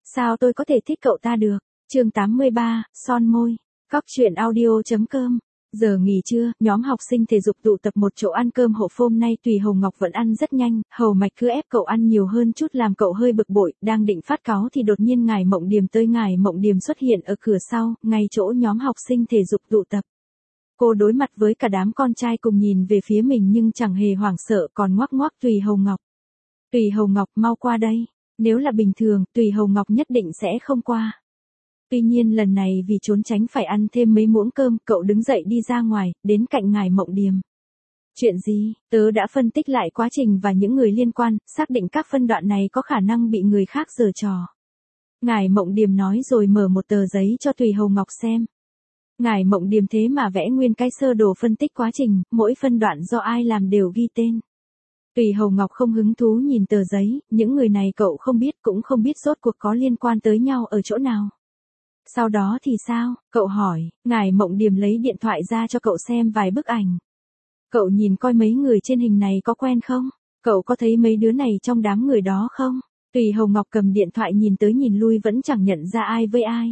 Sao tôi có thể thích cậu ta được? Chương 83, son môi. Góc truyện audio.com. Giờ nghỉ trưa, nhóm học sinh thể dục tụ tập một chỗ ăn cơm hộp. Hôm nay Tùy Hồng Ngọc vẫn ăn rất nhanh, Hầu Mạch cứ ép cậu ăn nhiều hơn chút làm cậu hơi bực bội, đang định phát cáu thì đột nhiên Ngải Mộng Điềm tới. Ngải Mộng Điềm xuất hiện ở cửa sau, ngay chỗ nhóm học sinh thể dục tụ tập. Cô đối mặt với cả đám con trai cùng nhìn về phía mình nhưng chẳng hề hoảng sợ, còn ngoắc ngoắc Tùy Hồng Ngọc. Tùy Hồng Ngọc, mau qua đây. Nếu là bình thường, Tùy Hồng Ngọc nhất định sẽ không qua. Tuy nhiên lần này vì trốn tránh phải ăn thêm mấy muỗng cơm, cậu đứng dậy đi ra ngoài, đến cạnh Ngải Mộng Điềm. Chuyện gì? Tớ đã phân tích lại quá trình và những người liên quan, xác định các phân đoạn này có khả năng bị người khác giở trò. Ngải Mộng Điềm nói rồi mở một tờ giấy cho Tùy Hồng Ngọc xem. Ngải Mộng Điềm thế mà vẽ nguyên cái sơ đồ phân tích quá trình, mỗi phân đoạn do ai làm đều ghi tên. Tùy Hồng Ngọc không hứng thú nhìn tờ giấy, những người này cậu không biết cũng không biết rốt cuộc có liên quan tới nhau ở chỗ nào. Sau đó thì sao? Cậu hỏi. Ngải Mộng Điềm lấy điện thoại ra cho cậu xem vài bức ảnh. Cậu nhìn coi mấy người trên hình này có quen không? Cậu có thấy mấy đứa này trong đám người đó không? Tùy Hồng Ngọc cầm điện thoại nhìn tới nhìn lui vẫn chẳng nhận ra ai với ai.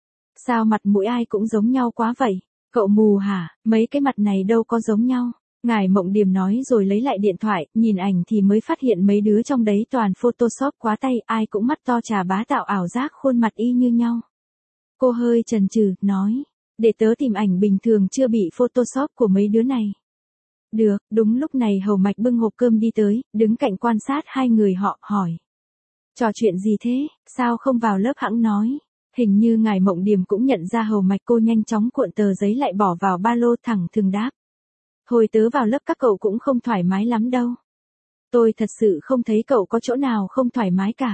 Sao mặt mũi ai cũng giống nhau quá vậy? Cậu mù hả? Mấy cái mặt này đâu có giống nhau. Ngải Mộng Điềm nói rồi lấy lại điện thoại, nhìn ảnh thì mới phát hiện mấy đứa trong đấy toàn Photoshop quá tay, ai cũng mắt to trà bá tạo ảo giác khuôn mặt y như nhau. Cô hơi chần chừ, nói, để tớ tìm ảnh bình thường chưa bị Photoshop của mấy đứa này. Được, đúng lúc này Hầu Mạch bưng hộp cơm đi tới, đứng cạnh quan sát hai người họ, hỏi. Trò chuyện gì thế, sao không vào lớp hẵng nói? Hình như Ngải Mộng Điềm cũng nhận ra Hầu Mạch, cô nhanh chóng cuộn tờ giấy lại bỏ vào ba lô thẳng thừng đáp. Thôi tớ vào lớp các cậu cũng không thoải mái lắm đâu. Tôi thật sự không thấy cậu có chỗ nào không thoải mái cả.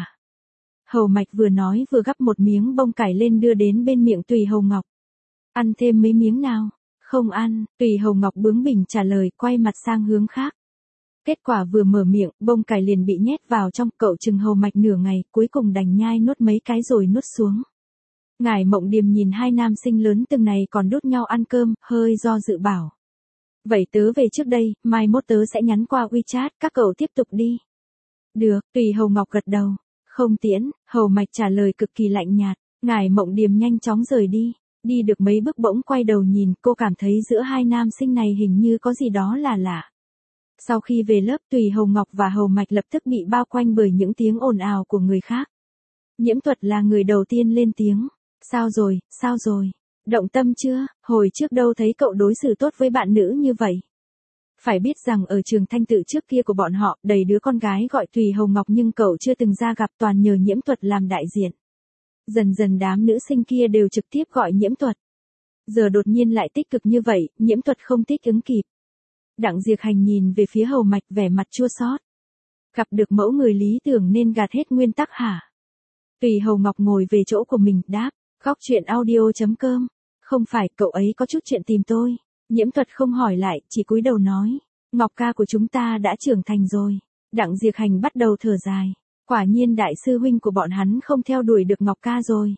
Hầu Mạch vừa nói vừa gắp một miếng bông cải lên đưa đến bên miệng Tùy Hồng Ngọc. Ăn thêm mấy miếng nào? Không ăn, Tùy Hồng Ngọc bướng bỉnh trả lời, quay mặt sang hướng khác. Kết quả vừa mở miệng, bông cải liền bị nhét vào trong. Cậu chừng Hầu Mạch nửa ngày, cuối cùng đành nhai nuốt mấy cái rồi nuốt xuống. Ngải Mộng Điềm nhìn hai nam sinh lớn từng này còn đút nhau ăn cơm, hơi do dự bảo. Vậy tớ về trước đây, mai mốt tớ sẽ nhắn qua WeChat, các cậu tiếp tục đi. Được, Tùy Hồng Ngọc gật đầu. Không tiễn, Hầu Mạch trả lời cực kỳ lạnh nhạt. Ngải Mộng Điềm nhanh chóng rời đi. Đi được mấy bước bỗng quay đầu nhìn, cô cảm thấy giữa hai nam sinh này hình như có gì đó là lạ. Sau khi về lớp, Tùy Hồng Ngọc và Hầu Mạch lập tức bị bao quanh bởi những tiếng ồn ào của người khác. Nhiễm Thuật là người đầu tiên lên tiếng. Sao rồi, sao rồi? Động tâm chưa? Hồi trước đâu thấy cậu đối xử tốt với bạn nữ như vậy. Phải biết rằng ở trường Thanh Tự trước kia của bọn họ, đầy đứa con gái gọi Tùy Hồng Ngọc nhưng cậu chưa từng ra gặp, toàn nhờ Nhiễm Thuật làm đại diện. Dần dần đám nữ sinh kia đều trực tiếp gọi Nhiễm Thuật. Giờ đột nhiên lại tích cực như vậy, Nhiễm Thuật không thích ứng kịp. Đặng Diệc Hành nhìn về phía Hầu Mạch vẻ mặt chua xót. Gặp được mẫu người lý tưởng nên gạt hết nguyên tắc hả? Tùy Hồng Ngọc ngồi về chỗ của mình, đáp. Góc truyện audio.com. Không phải, cậu ấy có chút chuyện tìm tôi. Nhiễm Thuật không hỏi lại, chỉ cúi đầu nói. Ngọc ca của chúng ta đã trưởng thành rồi. Đặng Diệc Hành bắt đầu thở dài. Quả nhiên đại sư huynh của bọn hắn không theo đuổi được Ngọc ca rồi.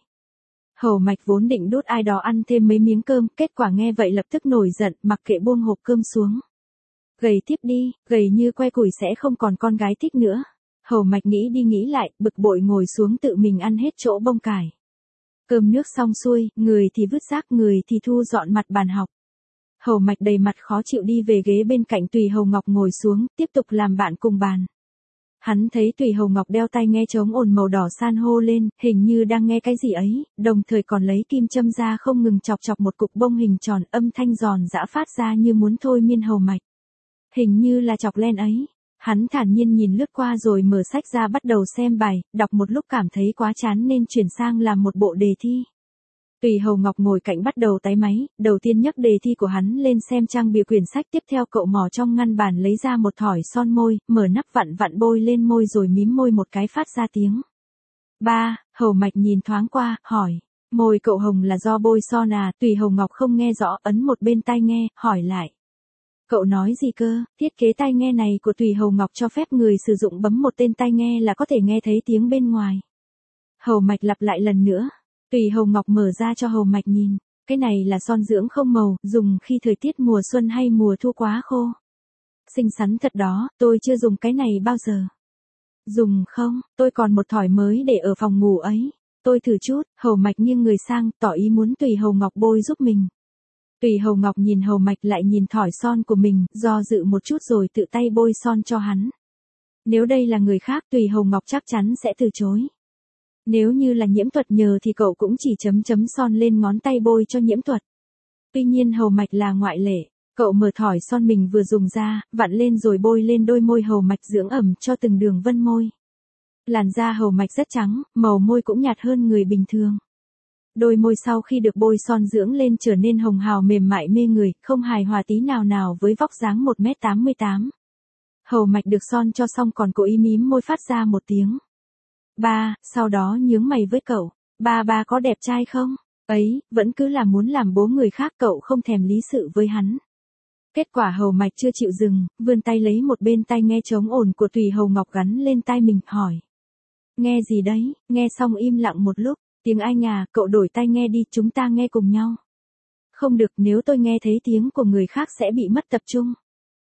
Hầu Mạch vốn định đút ai đó ăn thêm mấy miếng cơm, kết quả nghe vậy lập tức nổi giận, mặc kệ buông hộp cơm xuống. Gầy tiếp đi, gầy như que củi sẽ không còn con gái thích nữa. Hầu Mạch nghĩ đi nghĩ lại, bực bội ngồi xuống tự mình ăn hết chỗ bông cải. Cơm nước xong xuôi, người thì vứt rác, người thì thu dọn mặt bàn học. Hầu Mạch đầy mặt khó chịu đi về ghế bên cạnh Tùy Hồng Ngọc ngồi xuống, tiếp tục làm bạn cùng bàn. Hắn thấy Tùy Hồng Ngọc đeo tai nghe chống ồn màu đỏ san hô lên, hình như đang nghe cái gì ấy, đồng thời còn lấy kim châm ra không ngừng chọc chọc một cục bông hình tròn, âm thanh giòn giã phát ra như muốn thôi miên Hầu Mạch. Hình như là chọc len ấy. Hắn thản nhiên nhìn lướt qua rồi mở sách ra bắt đầu xem bài, đọc một lúc cảm thấy quá chán nên chuyển sang làm một bộ đề thi. Tùy Hồng Ngọc ngồi cạnh bắt đầu táy máy, đầu tiên nhấc đề thi của hắn lên xem trang bìa quyển sách, tiếp theo cậu mò trong ngăn bàn lấy ra một thỏi son môi, mở nắp vặn vặn bôi lên môi rồi mím môi một cái phát ra tiếng. Ba, Hầu Mạch nhìn thoáng qua, hỏi, môi cậu hồng là do bôi son à? Tùy Hồng Ngọc không nghe rõ, ấn một bên tai nghe, hỏi lại. Cậu nói gì cơ? Thiết kế tai nghe này của Tùy Hồng Ngọc cho phép người sử dụng bấm một tên tai nghe là có thể nghe thấy tiếng bên ngoài. Hầu Mạch lặp lại lần nữa. Tùy Hồng Ngọc mở ra cho Hầu Mạch nhìn. Cái này là son dưỡng không màu, dùng khi thời tiết mùa xuân hay mùa thu quá khô. Xinh xắn thật đó, tôi chưa dùng cái này bao giờ. Dùng không, tôi còn một thỏi mới để ở phòng ngủ ấy. Tôi thử chút, Hầu Mạch nghiêng người sang, tỏ ý muốn Tùy Hầu Ngọc bôi giúp mình. Tùy Hầu Ngọc nhìn Hầu Mạch lại nhìn thỏi son của mình, do dự một chút rồi tự tay bôi son cho hắn. Nếu đây là người khác Tùy Hầu Ngọc chắc chắn sẽ từ chối. Nếu như là Nhiễm Thuật nhờ thì cậu cũng chỉ chấm chấm son lên ngón tay bôi cho Nhiễm Thuật. Tuy nhiên Hầu Mạch là ngoại lệ. Cậu mở thỏi son mình vừa dùng ra, vặn lên rồi bôi lên đôi môi Hầu Mạch dưỡng ẩm cho từng đường vân môi. Làn da Hầu Mạch rất trắng, màu môi cũng nhạt hơn người bình thường. Đôi môi sau khi được bôi son dưỡng lên trở nên hồng hào mềm mại mê người, không hài hòa tí nào nào với vóc dáng 1m88. Hầu Mạch được son cho xong còn cố ý mím môi phát ra một tiếng. Ba, sau đó nhướng mày với cậu. Ba có đẹp trai không? Ấy, vẫn cứ là muốn làm bố người khác, cậu không thèm lý sự với hắn. Kết quả Hầu Mạch chưa chịu dừng, vươn tay lấy một bên tai nghe chống ồn của Tùy Hầu Ngọc gắn lên tai mình, hỏi. Nghe gì đấy? Nghe xong im lặng một lúc. Tiếng Anh à, cậu đổi tai nghe đi, chúng ta nghe cùng nhau. Không được, nếu tôi nghe thấy tiếng của người khác sẽ bị mất tập trung.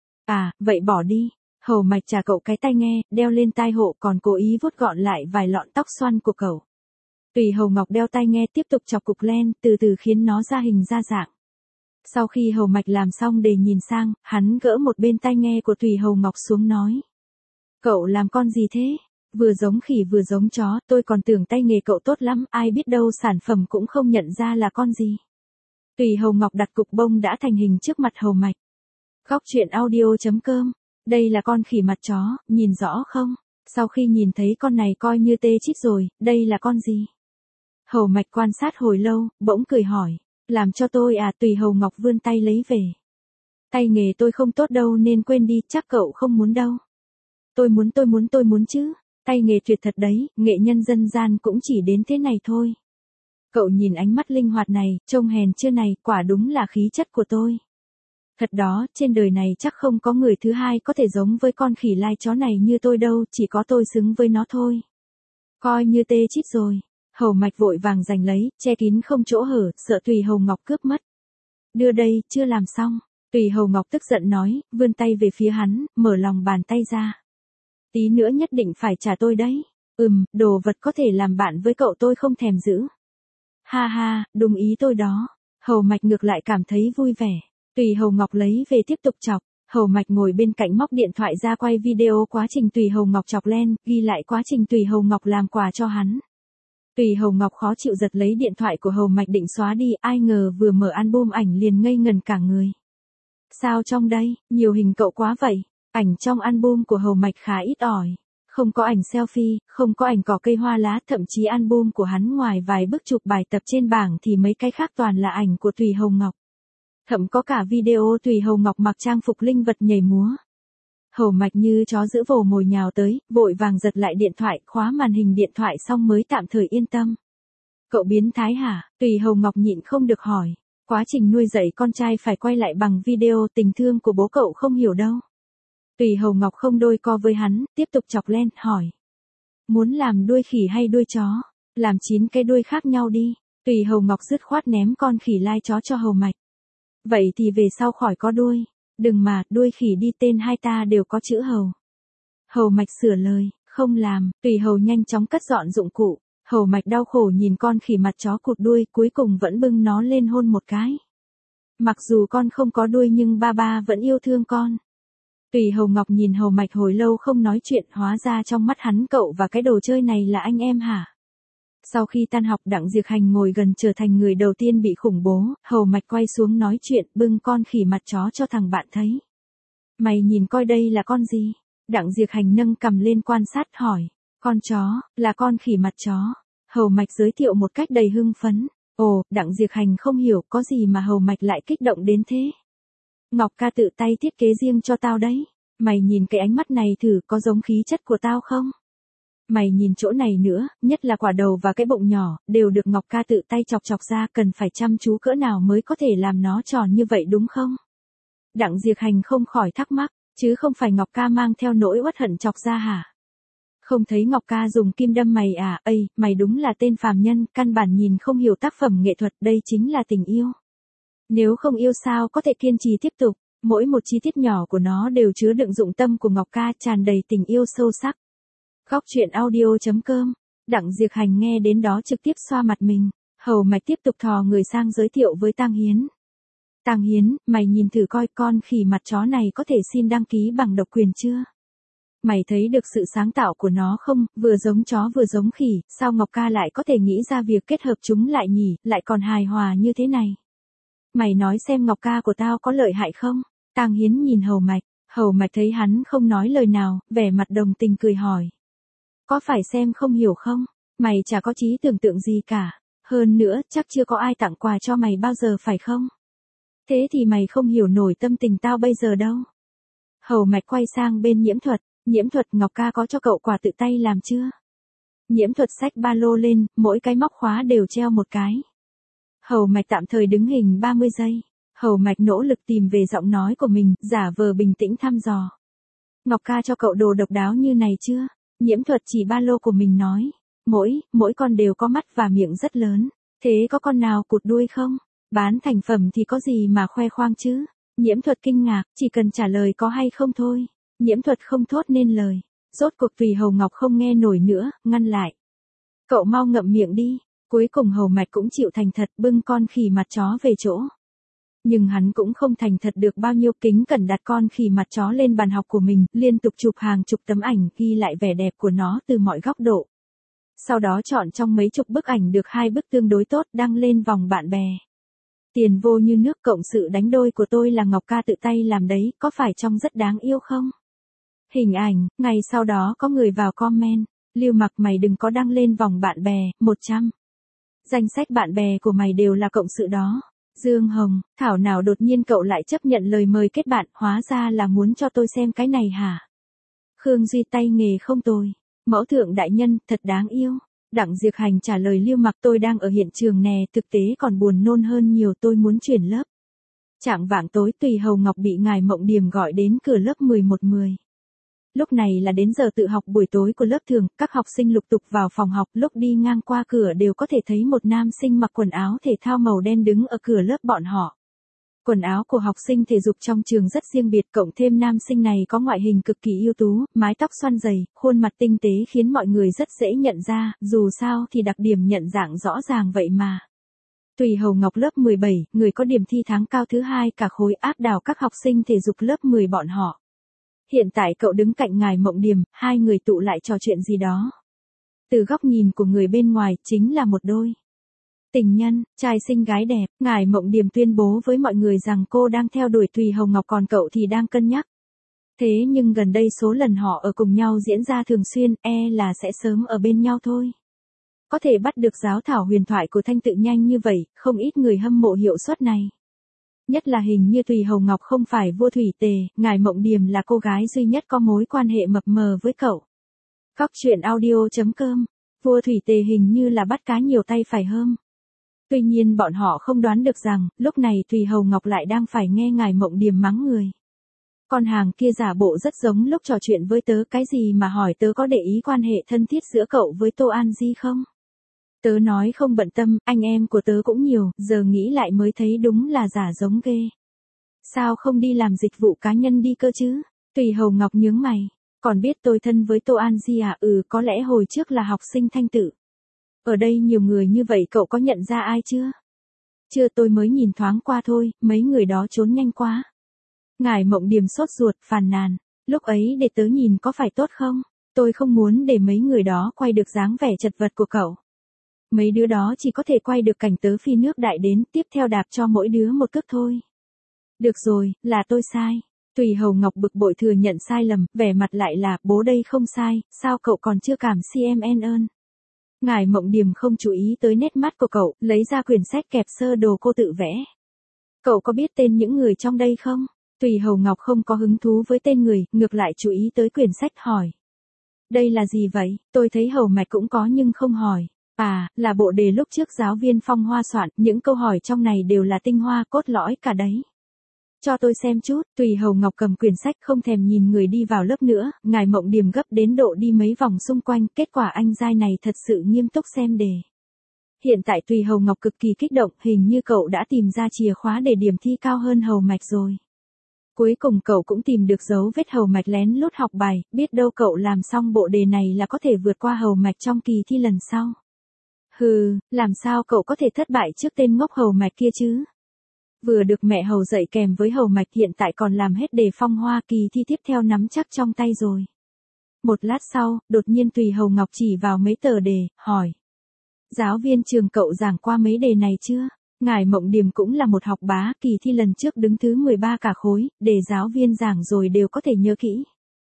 À, vậy bỏ đi. Hầu Mạch trả cậu cái tai nghe, đeo lên tai hộ, còn cố ý vuốt gọn lại vài lọn tóc xoăn của cậu. Tùy Hầu Ngọc đeo tai nghe tiếp tục chọc cục len, từ từ khiến nó ra hình ra dạng. Sau khi Hầu Mạch làm xong để nhìn sang, hắn gỡ một bên tai nghe của Tùy Hầu Ngọc xuống nói. Cậu làm con gì thế? Vừa giống khỉ vừa giống chó, tôi còn tưởng tay nghề cậu tốt lắm, ai biết đâu sản phẩm cũng không nhận ra là con gì. Tùy Hầu Ngọc đặt cục bông đã thành hình trước mặt Hầu Mạch. Góc truyện audio.com. Đây là con khỉ mặt chó, nhìn rõ không? Sau khi nhìn thấy con này coi như tê chít rồi, đây là con gì? Hầu Mạch quan sát hồi lâu, bỗng cười hỏi. Làm cho tôi à? Tùy Hầu Ngọc vươn tay lấy về. Tay nghề tôi không tốt đâu nên quên đi, chắc cậu không muốn đâu. Tôi muốn chứ. Tay nghề tuyệt thật đấy, nghệ nhân dân gian cũng chỉ đến thế này thôi. Cậu nhìn ánh mắt linh hoạt này, trông hèn chưa này, quả đúng là khí chất của tôi. Thật đó, trên đời này chắc không có người thứ hai có thể giống với con khỉ lai chó này như tôi đâu, chỉ có tôi xứng với nó thôi. Coi như tê chít rồi. Hầu Mạch vội vàng giành lấy, che kín không chỗ hở, sợ Tùy Hầu Ngọc cướp mất. Đưa đây, chưa làm xong. Tùy Hầu Ngọc tức giận nói, vươn tay về phía hắn, mở lòng bàn tay ra. Tí nữa nhất định phải trả tôi đấy. Đồ vật có thể làm bạn với cậu tôi không thèm giữ. Ha ha, đúng ý tôi đó. Hầu Mạch ngược lại cảm thấy vui vẻ. Tùy Hầu Ngọc lấy về tiếp tục chọc. Hầu Mạch ngồi bên cạnh móc điện thoại ra quay video quá trình Tùy Hầu Ngọc chọc len, ghi lại quá trình Tùy Hầu Ngọc làm quà cho hắn. Tùy Hầu Ngọc khó chịu giật lấy điện thoại của Hầu Mạch định xóa đi, ai ngờ vừa mở album ảnh liền ngây ngần cả người. Sao trong đây, nhiều hình cậu quá vậy? Ảnh trong album của Hầu Mạch khá ít ỏi. Không có ảnh selfie, không có ảnh cỏ cây hoa lá, thậm chí album của hắn ngoài vài bức chụp bài tập trên bảng thì mấy cái khác toàn là ảnh của Tùy Hầu Ngọc. Thậm có cả video Tùy Hầu Ngọc mặc trang phục linh vật nhảy múa. Hầu Mạch như chó giữ vồ mồi nhào tới, vội vàng giật lại điện thoại, khóa màn hình điện thoại xong mới tạm thời yên tâm. Cậu biến thái hả? Tùy Hầu Ngọc nhịn không được hỏi. Quá trình nuôi dạy con trai phải quay lại bằng video, tình thương của bố cậu không hiểu đâu. Tùy Hầu Ngọc không đôi co với hắn, tiếp tục chọc len, hỏi. Muốn làm đuôi khỉ hay đuôi chó? Làm 9 cái đuôi khác nhau đi. Tùy Hầu Ngọc dứt khoát ném con khỉ lai chó cho Hầu Mạch. Vậy thì về sau khỏi có đuôi. Đừng mà, đuôi khỉ đi, tên hai ta đều có chữ Hầu. Hầu Mạch sửa lời, không làm. Tùy Hầu nhanh chóng cất dọn dụng cụ. Hầu Mạch đau khổ nhìn con khỉ mặt chó cụt đuôi, cuối cùng vẫn bưng nó lên hôn một cái. Mặc dù con không có đuôi nhưng ba vẫn yêu thương con. Tùy Hầu Ngọc nhìn Hầu Mạch hồi lâu không nói chuyện, hóa ra trong mắt hắn cậu và cái đồ chơi này là anh em hả? Sau khi tan học, Đặng Diệc Hành ngồi gần trở thành người đầu tiên bị khủng bố, Hầu Mạch quay xuống nói chuyện, bưng con khỉ mặt chó cho thằng bạn thấy. Mày nhìn coi đây là con gì? Đặng Diệc Hành nâng cằm lên quan sát hỏi. Con chó, là con khỉ mặt chó. Hầu Mạch giới thiệu một cách đầy hưng phấn. Ồ, Đặng Diệc Hành không hiểu có gì mà Hầu Mạch lại kích động đến thế. Ngọc ca tự tay thiết kế riêng cho tao đấy. Mày nhìn cái ánh mắt này thử, có giống khí chất của tao không? Mày nhìn chỗ này nữa, nhất là quả đầu và cái bụng nhỏ, đều được Ngọc ca tự tay chọc chọc ra, cần phải chăm chú cỡ nào mới có thể làm nó tròn như vậy đúng không? Đặng Diệc Hành không khỏi thắc mắc, chứ không phải Ngọc ca mang theo nỗi uất hận chọc ra hả? Không thấy Ngọc ca dùng kim đâm mày à? Ây, mày đúng là tên phàm nhân, căn bản nhìn không hiểu tác phẩm nghệ thuật, đây chính là tình yêu. Nếu không yêu sao có thể kiên trì tiếp tục, mỗi một chi tiết nhỏ của nó đều chứa đựng dụng tâm của Ngọc ca, tràn đầy tình yêu sâu sắc. Góc truyện audio.com Đặng Diệp Hành nghe đến đó trực tiếp xoa mặt mình, Hầu Mạch tiếp tục thò người sang giới thiệu với Tang Hiến. Tang Hiến, mày nhìn thử coi con khỉ mặt chó này có thể xin đăng ký bằng độc quyền chưa? Mày thấy được sự sáng tạo của nó không, vừa giống chó vừa giống khỉ, sao Ngọc ca lại có thể nghĩ ra việc kết hợp chúng lại nhỉ, lại còn hài hòa như thế này? Mày nói xem Ngọc ca của tao có lợi hại không? Tang Hiến nhìn Hầu Mạch thấy hắn không nói lời nào, vẻ mặt đồng tình cười hỏi. Có phải xem không hiểu không? Mày chả có trí tưởng tượng gì cả. Hơn nữa, chắc chưa có ai tặng quà cho mày bao giờ phải không? Thế thì mày không hiểu nổi tâm tình tao bây giờ đâu. Hầu Mạch quay sang bên Nhiễm Thuật, Ngọc ca có cho cậu quà tự tay làm chưa? Nhiễm Thuật xách ba lô lên, mỗi cái móc khóa đều treo một cái. Hầu Mạch tạm thời đứng hình 30 giây. Hầu Mạch nỗ lực tìm về giọng nói của mình, giả vờ bình tĩnh thăm dò. Ngọc ca cho cậu đồ độc đáo như này chưa? Nhiễm Thuật chỉ ba lô của mình nói. Mỗi con đều có mắt và miệng rất lớn. Thế có con nào cụt đuôi không? Bán thành phẩm thì có gì mà khoe khoang chứ? Nhiễm Thuật kinh ngạc, chỉ cần trả lời có hay không thôi. Nhiễm Thuật không thốt nên lời. Rốt cuộc Tùy Hầu Ngọc không nghe nổi nữa, ngăn lại. Cậu mau ngậm miệng đi. Cuối cùng Hầu Mạch cũng chịu thành thật bưng con khỉ mặt chó về chỗ. Nhưng hắn cũng không thành thật được bao nhiêu, kính cẩn đặt con khỉ mặt chó lên bàn học của mình, liên tục chụp hàng chục tấm ảnh ghi lại vẻ đẹp của nó từ mọi góc độ. Sau đó chọn trong mấy chục bức ảnh được 2 bức tương đối tốt đăng lên vòng bạn bè. Tiền vô như nước, cộng sự đánh đôi của tôi là Ngọc ca tự tay làm đấy, có phải trông rất đáng yêu không? Hình ảnh, ngày sau đó có người vào comment, Lưu Mặc mày đừng có đăng lên vòng bạn bè, 100. Danh sách bạn bè của mày đều là cộng sự đó. Dương Hồng, thảo nào đột nhiên cậu lại chấp nhận lời mời kết bạn, hóa ra là muốn cho tôi xem cái này hả? Khương Duy tay nghề không tồi. Mẫu thượng đại nhân, thật đáng yêu. Đặng Diệp Hành trả lời Lưu Mặc, tôi đang ở hiện trường nè, thực tế còn buồn nôn hơn nhiều, tôi muốn chuyển lớp. Chạng vạng tối Tùy Hầu Ngọc bị ngài Mộng Điềm gọi đến cửa lớp 11-10. Lúc này là đến giờ tự học buổi tối của lớp thường, các học sinh lục tục vào phòng học, lúc đi ngang qua cửa đều có thể thấy một nam sinh mặc quần áo thể thao màu đen đứng ở cửa lớp bọn họ. Quần áo của học sinh thể dục trong trường rất riêng biệt, cộng thêm nam sinh này có ngoại hình cực kỳ ưu tú, mái tóc xoăn dày, khuôn mặt tinh tế khiến mọi người rất dễ nhận ra, dù sao thì đặc điểm nhận dạng rõ ràng vậy mà. Tùy Hầu Ngọc lớp 17, người có điểm thi tháng cao thứ 2 cả khối, áp đảo các học sinh thể dục lớp 10 bọn họ. Hiện tại cậu đứng cạnh ngài Mộng Điềm, hai người tụ lại trò chuyện gì đó. Từ góc nhìn của người bên ngoài, chính là một đôi tình nhân, trai xinh gái đẹp. Ngài Mộng Điềm tuyên bố với mọi người rằng cô đang theo đuổi Tùy Hầu Ngọc, còn cậu thì đang cân nhắc. Thế nhưng gần đây số lần họ ở cùng nhau diễn ra thường xuyên, là sẽ sớm ở bên nhau thôi. Có thể bắt được giáo thảo huyền thoại của Thanh Tự nhanh như vậy, không ít người hâm mộ hiệu suất này. Nhất là hình như Tùy Hầu Ngọc không phải vua thủy tề, ngài Mộng Điềm là cô gái duy nhất có mối quan hệ mập mờ với cậu. Góc truyện audio.com, vua thủy tề hình như là bắt cá nhiều tay phải hơn. Tuy nhiên bọn họ không đoán được rằng, lúc này Tùy Hầu Ngọc lại đang phải nghe ngài Mộng Điềm mắng người. Con hàng kia giả bộ rất giống lúc trò chuyện với tớ, cái gì mà hỏi tớ có để ý quan hệ thân thiết giữa cậu với Tô An Di không? Tớ nói không bận tâm, anh em của tớ cũng nhiều, giờ nghĩ lại mới thấy đúng là giả giống ghê. Sao không đi làm dịch vụ cá nhân đi cơ chứ? Tùy Hầu Ngọc nhướng mày. Còn biết tôi thân với Tô An Di à? Có lẽ hồi trước là học sinh Thanh Tự. Ở đây nhiều người như vậy, cậu có nhận ra ai chưa? Chưa, tôi mới nhìn thoáng qua thôi, mấy người đó trốn nhanh quá. Ngài Mộng Điềm sốt ruột, phàn nàn. Lúc ấy để tớ nhìn có phải tốt không? Tôi không muốn để mấy người đó quay được dáng vẻ chật vật của cậu. Mấy đứa đó chỉ có thể quay được cảnh tớ phi nước đại đến, tiếp theo đạp cho mỗi đứa một cước thôi. Được rồi, là tôi sai. Tùy Hầu Ngọc bực bội thừa nhận sai lầm, vẻ mặt lại là, bố đây không sai, sao cậu còn chưa cảm CMN ơn. Ngài Mộng Điềm không chú ý tới nét mắt của cậu, lấy ra quyển sách kẹp sơ đồ cô tự vẽ. Cậu có biết tên những người trong đây không? Tùy Hầu Ngọc không có hứng thú với tên người, ngược lại chú ý tới quyển sách hỏi. Đây là gì vậy? Tôi thấy Hầu Mạch cũng có nhưng không hỏi. À, là bộ đề lúc trước giáo viên Phong Hoa soạn, những câu hỏi trong này đều là tinh hoa cốt lõi cả đấy. Cho tôi xem chút. Tùy Hầu Ngọc cầm quyển sách không thèm nhìn người đi vào lớp nữa, ngài Mộng Điềm gấp đến độ đi mấy vòng xung quanh, kết quả anh giai này thật sự nghiêm túc xem đề. Hiện tại Tùy Hầu Ngọc cực kỳ kích động, hình như cậu đã tìm ra chìa khóa để điểm thi cao hơn Hầu Mạch rồi. Cuối cùng cậu cũng tìm được dấu vết Hầu Mạch lén lút học bài, biết đâu cậu làm xong bộ đề này là có thể vượt qua Hầu Mạch trong kỳ thi lần sau. Hừ, làm sao cậu có thể thất bại trước tên ngốc Hầu Mạch kia chứ? Vừa được mẹ Hầu dạy kèm với Hầu Mạch hiện tại còn làm hết đề phong hoa, kỳ thi tiếp theo nắm chắc trong tay rồi. Một lát sau, đột nhiên Tùy Hầu Ngọc chỉ vào mấy tờ đề, hỏi. Giáo viên trường cậu giảng qua mấy đề này chưa? Ngài Mộng Điềm cũng là một học bá, kỳ thi lần trước đứng thứ 13 cả khối, đề giáo viên giảng rồi đều có thể nhớ kỹ.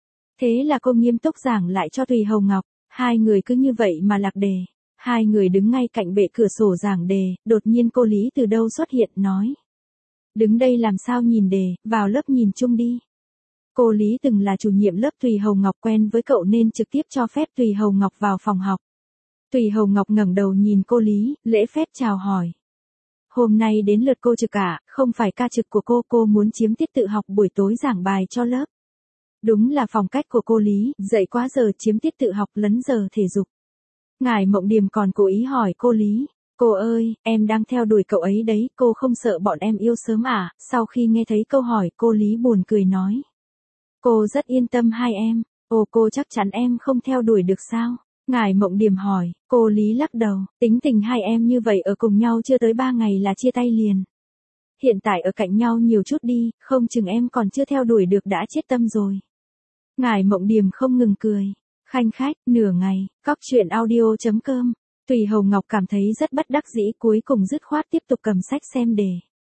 Thế là cô nghiêm túc giảng lại cho Tùy Hầu Ngọc, hai người cứ như vậy mà lạc đề. Hai người đứng ngay cạnh bệ cửa sổ giảng đề, đột nhiên cô Lý từ đâu xuất hiện nói. Đứng đây làm sao nhìn đề, vào lớp nhìn chung đi. Cô Lý từng là chủ nhiệm lớp Tùy Hầu Ngọc, quen với cậu nên trực tiếp cho phép Tùy Hầu Ngọc vào phòng học. Tùy Hầu Ngọc ngẩng đầu nhìn cô Lý, lễ phép chào hỏi. Hôm nay đến lượt cô trực ạ, không phải ca trực của cô muốn chiếm tiết tự học buổi tối giảng bài cho lớp. Đúng là phong cách của cô Lý, dậy quá giờ chiếm tiết tự học lấn giờ thể dục. Ngài Mộng Điềm còn cố ý hỏi cô Lý, cô ơi, em đang theo đuổi cậu ấy đấy, cô không sợ bọn em yêu sớm à? Sau khi nghe thấy câu hỏi, cô Lý buồn cười nói. Cô rất yên tâm hai em, cô chắc chắn em không theo đuổi được sao? Ngài Mộng Điềm hỏi, cô Lý lắc đầu, tính tình hai em như vậy ở cùng nhau chưa tới 3 ngày là chia tay liền. Hiện tại ở cạnh nhau nhiều chút đi, không chừng em còn chưa theo đuổi được đã chết tâm rồi. Ngài Mộng Điềm không ngừng cười. Khanh khách, nửa ngày, cóc truyện audio.com. Tùy Hầu Ngọc cảm thấy rất bất đắc dĩ, cuối cùng dứt khoát tiếp tục cầm sách xem đề.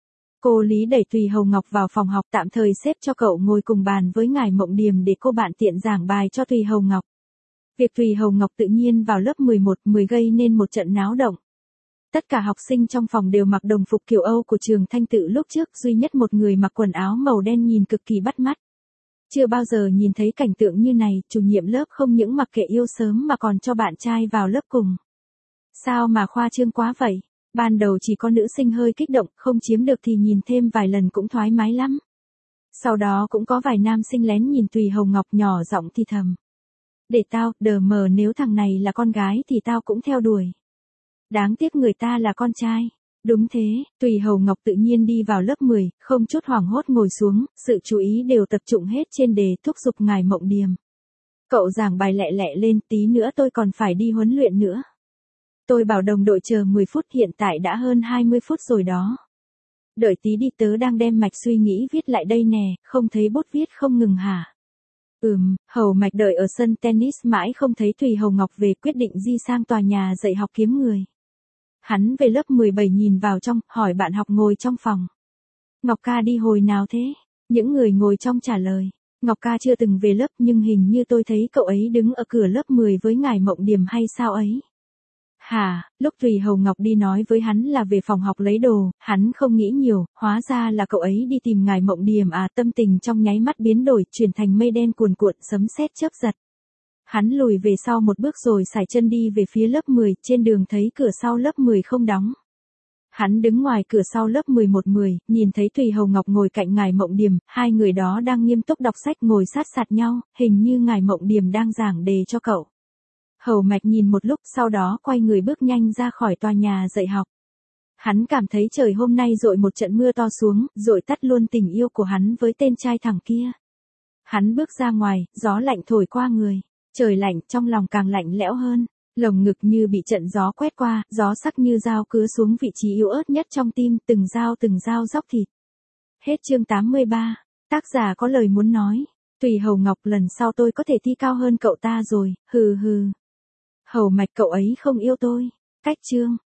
Cô Lý đẩy Tùy Hầu Ngọc vào phòng học, tạm thời xếp cho cậu ngồi cùng bàn với Ngài Mộng Điềm để cô bạn tiện giảng bài cho Tùy Hầu Ngọc. Việc Tùy Hầu Ngọc tự nhiên vào lớp 11, 10 gây nên một trận náo động. Tất cả học sinh trong phòng đều mặc đồng phục kiểu Âu của trường Thanh Tự lúc trước, duy nhất một người mặc quần áo màu đen nhìn cực kỳ bắt mắt. Chưa bao giờ nhìn thấy cảnh tượng như này, chủ nhiệm lớp không những mặc kệ yêu sớm mà còn cho bạn trai vào lớp cùng. Sao mà khoa trương quá vậy? Ban đầu chỉ có nữ sinh hơi kích động, không chiếm được thì nhìn thêm vài lần cũng thoải mái lắm. Sau đó cũng có vài nam sinh lén nhìn Tùy Hầu Ngọc nhỏ giọng thì thầm. Để tao, đờ mờ, nếu thằng này là con gái thì tao cũng theo đuổi. Đáng tiếc người ta là con trai. Đúng thế, Tùy Hầu Ngọc tự nhiên đi vào lớp 10, không chút hoảng hốt ngồi xuống, sự chú ý đều tập trung hết trên đề, thúc giục Ngài Mộng Điềm. Cậu giảng bài lẹ lẹ lên, tí nữa tôi còn phải đi huấn luyện nữa. Tôi bảo đồng đội chờ 10 phút, hiện tại đã hơn 20 phút rồi đó. Đợi tí đi, tớ đang đem mạch suy nghĩ viết lại đây nè, không thấy bút viết không ngừng hả? Hầu Mạch đợi ở sân tennis mãi không thấy Tùy Hầu Ngọc về, quyết định di sang tòa nhà dạy học kiếm người. Hắn về lớp 17 nhìn vào trong, hỏi bạn học ngồi trong phòng. Ngọc ca đi hồi nào thế? Những người ngồi trong trả lời. Ngọc ca chưa từng về lớp nhưng hình như tôi thấy cậu ấy đứng ở cửa lớp 10 với Ngài Mộng Điềm hay sao ấy. Hả, lúc Tùy Hầu Ngọc đi nói với hắn là về phòng học lấy đồ, hắn không nghĩ nhiều, hóa ra là cậu ấy đi tìm Ngài Mộng Điềm à, tâm tình trong nháy mắt biến đổi, chuyển thành mây đen cuồn cuộn, sấm sét chớp giật. Hắn lùi về sau một bước rồi sải chân đi về phía lớp 10, trên đường thấy cửa sau lớp 10 không đóng. Hắn đứng ngoài cửa sau lớp 11-10, nhìn thấy Tùy Hầu Ngọc ngồi cạnh Ngài Mộng Điềm, hai người đó đang nghiêm túc đọc sách ngồi sát sạt nhau, hình như Ngài Mộng Điềm đang giảng đề cho cậu. Hầu Mạch nhìn một lúc sau đó quay người bước nhanh ra khỏi tòa nhà dạy học. Hắn cảm thấy trời hôm nay dội một trận mưa to xuống, dội tắt luôn tình yêu của hắn với tên trai thẳng kia. Hắn bước ra ngoài, gió lạnh thổi qua người. Trời lạnh, trong lòng càng lạnh lẽo hơn. Lồng ngực như bị trận gió quét qua, gió sắc như dao cứa xuống vị trí yếu ớt nhất trong tim, từng dao róc thịt. Hết chương 83. Tác giả có lời muốn nói. Tùy Hầu Ngọc, lần sau tôi có thể thi cao hơn cậu ta rồi, hừ hừ. Hầu Mạch, cậu ấy không yêu tôi. Cách chương.